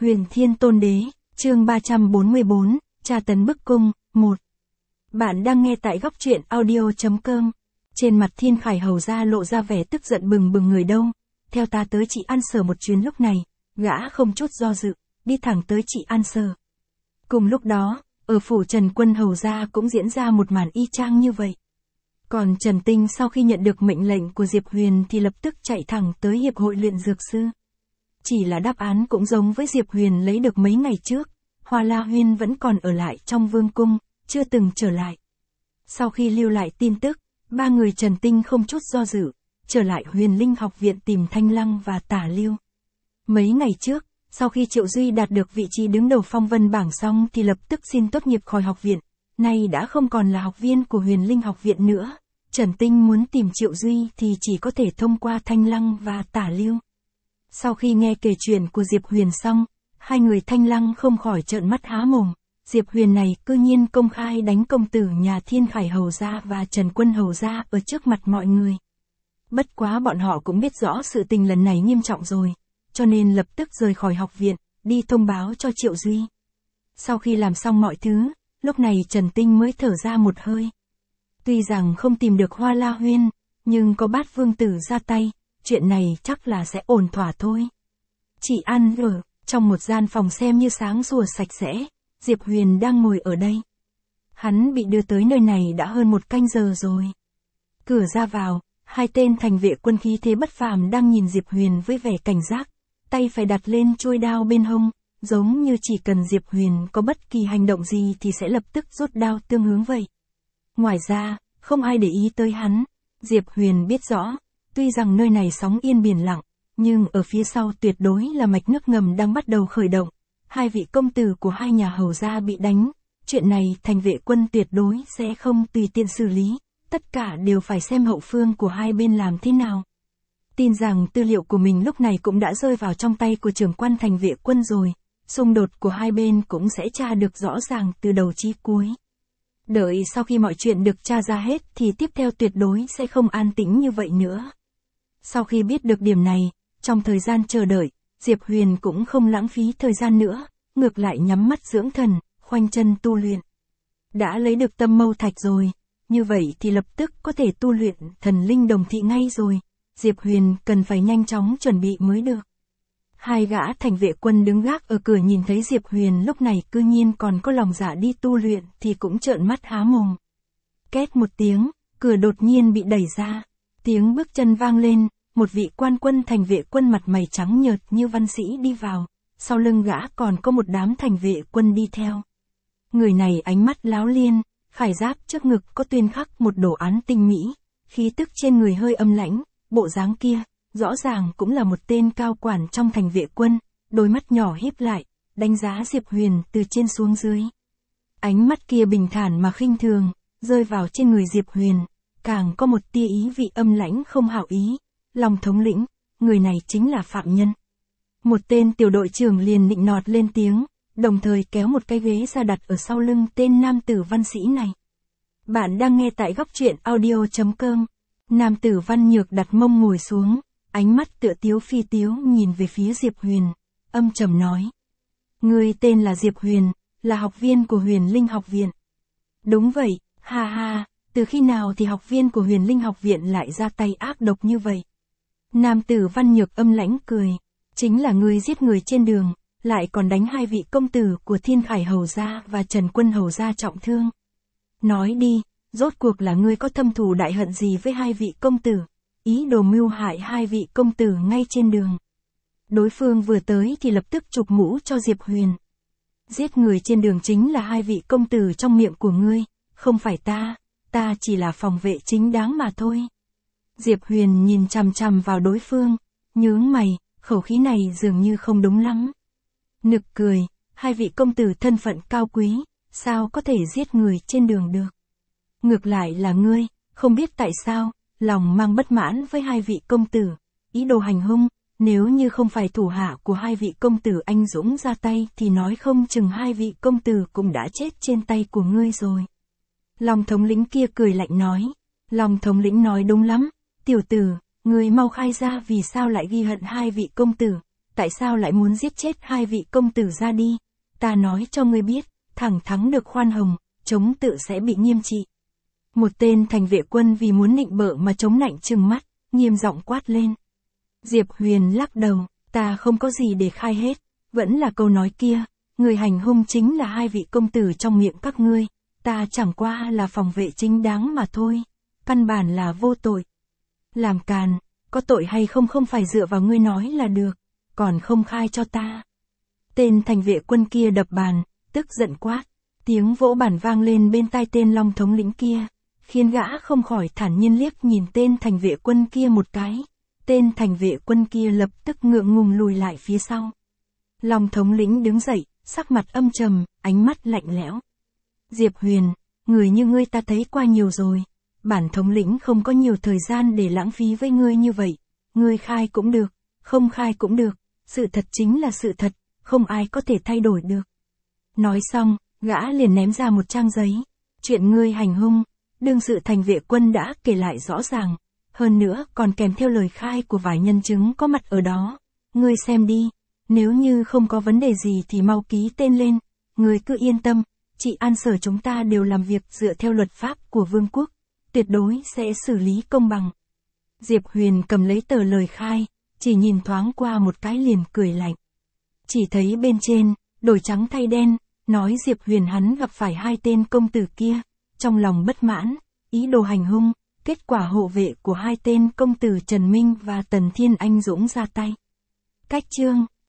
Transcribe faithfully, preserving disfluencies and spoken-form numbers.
Huyền Thiên Tôn Đế, chương ba trăm bốn mươi bốn, tra tấn bức cung, một. Bạn đang nghe tại góc truyện audio.com. Trên mặt Thiên Khải hầu ra lộ ra vẻ tức giận bừng bừng người đâu. Theo ta tới chị An Sở một chuyến lúc này, gã không chút do dự, đi thẳng tới chị An Sở. Cùng lúc đó, ở phủ Trần Quân hầu ra cũng diễn ra một màn y chang như vậy. Còn Trần Tinh sau khi nhận được mệnh lệnh của Diệp Huyền thì lập tức chạy thẳng tới Hiệp hội luyện dược sư. Chỉ là đáp án cũng giống với Diệp Huyền lấy được mấy ngày trước, Hoa La Huyên vẫn còn ở lại trong vương cung, chưa từng trở lại. Sau khi lưu lại tin tức, ba người Trần Tinh không chút do dự, trở lại Huyền Linh học viện tìm Thanh Lăng và Tả Lưu. Mấy ngày trước, sau khi Triệu Duy đạt được vị trí đứng đầu phong vân bảng xong thì lập tức xin tốt nghiệp khỏi học viện, nay đã không còn là học viên của Huyền Linh học viện nữa. Trần Tinh muốn tìm Triệu Duy thì chỉ có thể thông qua Thanh Lăng và Tả Lưu. Sau khi nghe kể chuyện của Diệp Huyền xong, hai người Thanh Lăng không khỏi trợn mắt há mồm. Diệp Huyền này cư nhiên công khai đánh công tử nhà Thiên Khải hầu gia và Trần Quân hầu gia ở trước mặt mọi người. Bất quá bọn họ cũng biết rõ sự tình lần này nghiêm trọng rồi, cho nên lập tức rời khỏi học viện, đi thông báo cho Triệu Duy. Sau khi làm xong mọi thứ, lúc này Trần Tinh mới thở ra một hơi. Tuy rằng không tìm được Hoa La Huyên, nhưng có Bát Vương Tử ra tay, chuyện này chắc là sẽ ổn thỏa thôi. Chị An ở trong một gian phòng xem như sáng sủa sạch sẽ, Diệp Huyền đang ngồi ở đây. Hắn bị đưa tới nơi này đã hơn một canh giờ rồi. Cửa ra vào, hai tên thành vệ quân khí thế bất phàm đang nhìn Diệp Huyền với vẻ cảnh giác, tay phải đặt lên chuôi đao bên hông, giống như chỉ cần Diệp Huyền có bất kỳ hành động gì thì sẽ lập tức rút đao tương hướng vậy. Ngoài ra, không ai để ý tới hắn. Diệp Huyền biết rõ, tuy rằng nơi này sóng yên biển lặng, nhưng ở phía sau tuyệt đối là mạch nước ngầm đang bắt đầu khởi động. Hai vị công tử của hai nhà hầu gia bị đánh, chuyện này thành vệ quân tuyệt đối sẽ không tùy tiện xử lý, tất cả đều phải xem hậu phương của hai bên làm thế nào. Tin rằng tư liệu của mình lúc này cũng đã rơi vào trong tay của trưởng quan thành vệ quân rồi, xung đột của hai bên cũng sẽ tra được rõ ràng từ đầu chí cuối. Đợi sau khi mọi chuyện được tra ra hết thì tiếp theo tuyệt đối sẽ không an tĩnh như vậy nữa. Sau khi biết được điểm này, trong thời gian chờ đợi, Diệp Huyền cũng không lãng phí thời gian nữa, ngược lại nhắm mắt dưỡng thần, khoanh chân tu luyện. Đã lấy được tâm mâu thạch rồi, như vậy thì lập tức có thể tu luyện thần linh đồng thị ngay rồi. Diệp Huyền cần phải nhanh chóng chuẩn bị mới được. Hai gã thành vệ quân đứng gác ở cửa nhìn thấy Diệp Huyền lúc này cư nhiên còn có lòng dạ đi tu luyện thì cũng trợn mắt há mồm. Két một tiếng, cửa đột nhiên bị đẩy ra. Tiếng bước chân vang lên, một vị quan quân thành vệ quân mặt mày trắng nhợt như văn sĩ đi vào, sau lưng gã còn có một đám thành vệ quân đi theo. Người này ánh mắt láo liên, khải giáp trước ngực có tuyên khắc một đồ án tinh mỹ, khí tức trên người hơi âm lãnh, bộ dáng kia, rõ ràng cũng là một tên cao quản trong thành vệ quân, đôi mắt nhỏ híp lại, đánh giá Diệp Huyền từ trên xuống dưới. Ánh mắt kia bình thản mà khinh thường, rơi vào trên người Diệp Huyền, càng có một tia ý vị âm lãnh không hảo ý. Long thống lĩnh, người này chính là phạm nhân. Một tên tiểu đội trưởng liền nịnh nọt lên tiếng, đồng thời kéo một cái ghế ra đặt ở sau lưng tên nam tử văn sĩ này. Bạn đang nghe tại góc truyện audio.com. Nam tử văn nhược đặt mông ngồi xuống, ánh mắt tựa tiếu phi tiếu nhìn về phía Diệp Huyền, âm trầm nói. Người tên là Diệp Huyền, là học viên của Huyền Linh học viện. Đúng vậy, ha ha, từ khi nào thì học viên của Huyền Linh học viện lại ra tay ác độc như vậy? Nam tử văn nhược âm lãnh cười, chính là ngươi giết người trên đường, lại còn đánh hai vị công tử của Thiên Khải hầu gia và Trần Quân hầu gia trọng thương. Nói đi, rốt cuộc là ngươi có thâm thù đại hận gì với hai vị công tử, ý đồ mưu hại hai vị công tử ngay trên đường. Đối phương vừa tới thì lập tức chụp mũ cho Diệp Huyền. Giết người trên đường chính là hai vị công tử trong miệng của ngươi, không phải ta, ta chỉ là phòng vệ chính đáng mà thôi. Diệp Huyền nhìn chằm chằm vào đối phương, nhướng mày, khẩu khí này dường như không đúng lắm. Nực cười, hai vị công tử thân phận cao quý, sao có thể giết người trên đường được? Ngược lại là ngươi, không biết tại sao, lòng mang bất mãn với hai vị công tử, ý đồ hành hung, nếu như không phải thủ hạ của hai vị công tử anh dũng ra tay thì nói không chừng hai vị công tử cũng đã chết trên tay của ngươi rồi. Long thống lĩnh kia cười lạnh nói, Long thống lĩnh nói đúng lắm, tiểu tử, ngươi mau khai ra vì sao lại ghi hận hai vị công tử, tại sao lại muốn giết chết hai vị công tử ra đi? Ta nói cho ngươi biết, thẳng thắng được khoan hồng, chống tự sẽ bị nghiêm trị. Một tên thành vệ quân vì muốn nịnh bợ mà chống nạnh trừng mắt, nghiêm giọng quát lên. Diệp Huyền lắc đầu, ta không có gì để khai hết, vẫn là câu nói kia, người hành hung chính là hai vị công tử trong miệng các ngươi, ta chẳng qua là phòng vệ chính đáng mà thôi, căn bản là vô tội. Làm càn, có tội hay không không phải dựa vào ngươi nói là được, còn không khai cho ta. Tên thành vệ quân kia đập bàn, tức giận quát, tiếng vỗ bàn vang lên bên tai tên Long thống lĩnh kia, khiến gã không khỏi thản nhiên liếc nhìn tên thành vệ quân kia một cái. Tên thành vệ quân kia lập tức ngượng ngùng lùi lại phía sau. Long thống lĩnh đứng dậy, sắc mặt âm trầm, ánh mắt lạnh lẽo. Diệp Huyền, người như ngươi ta thấy qua nhiều rồi. Bản thống lĩnh không có nhiều thời gian để lãng phí với ngươi như vậy. Ngươi khai cũng được, không khai cũng được. Sự thật chính là sự thật, không ai có thể thay đổi được. Nói xong, gã liền ném ra một trang giấy. Chuyện ngươi hành hung, đương sự thành vệ quân đã kể lại rõ ràng. Hơn nữa còn kèm theo lời khai của vài nhân chứng có mặt ở đó. Ngươi xem đi, nếu như không có vấn đề gì thì mau ký tên lên. Ngươi cứ yên tâm, chị An Sở chúng ta đều làm việc dựa theo luật pháp của vương quốc. Tuyệt đối sẽ xử lý công bằng. Diệp Huyền cầm lấy tờ lời khai, chỉ nhìn thoáng qua một cái liền cười lạnh. Chỉ thấy bên trên, đổi trắng thay đen, nói Diệp Huyền hắn gặp phải hai tên công tử kia, trong lòng bất mãn, ý đồ hành hung. Kết quả hộ vệ của hai tên công tử Trần Minh và Tần Thiên Anh Dũng ra tay. Cách chương